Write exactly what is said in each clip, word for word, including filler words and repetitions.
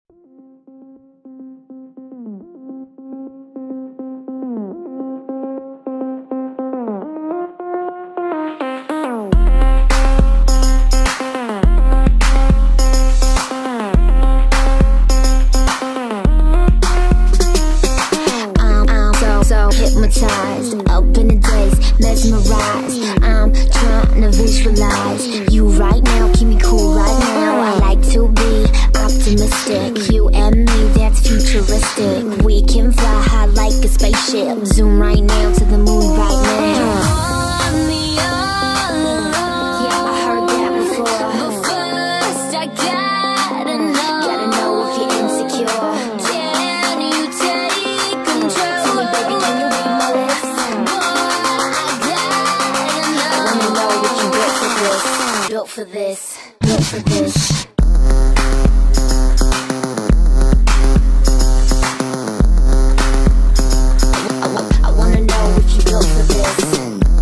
Hypnotized, up in the days, mesmerized. I'm trying to visualize you right now, keep me cool right now. I like to be optimistic, you and me, that's futuristic. We can fly high like a spaceship, zoom right now to the moon right now. Built for this, built for this. I, wa I wanna know what you built for this.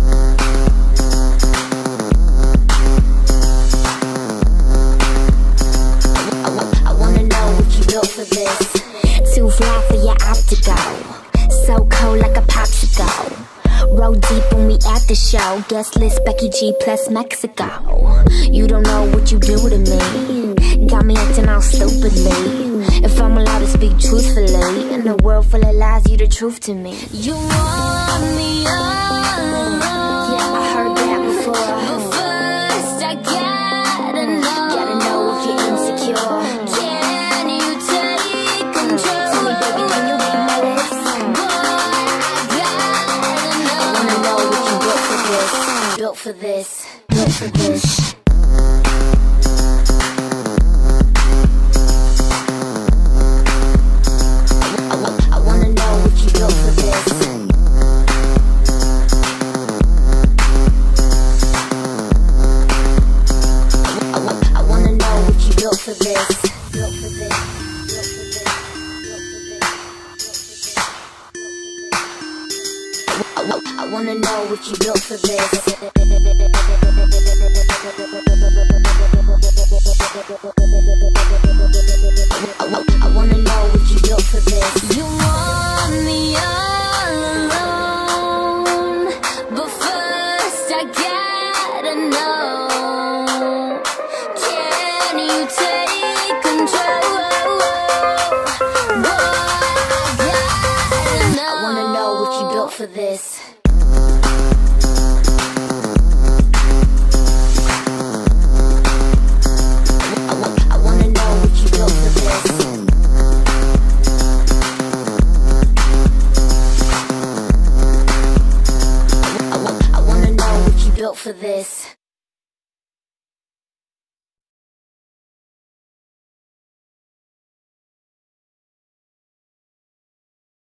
I, wa I wanna know what you built for this. Too fly for your optical, so cold like a popsicle. Roll deep when we at the show. Guest list Becky G plus Mexico. You don't know what you do to me. Got me acting all stupidly. If I'm allowed to speak truthfully, in a world full of lies, you the truth to me. You want me all alone. Yeah, I heard that before. But first I gotta know. Gotta know if you're insecure. Can you take control? Tell me, baby, can you read my lips? Built for this, built for this. I, wa I wanna know what you built for this. I, wa I wanna know what you built for this. Built for this. I wanna know what you built for this. I wanna know what you built for this. You want me all alone, but first I gotta know. Can you take control? Boy, I gotta know. I wanna know what you built for this. Built for this.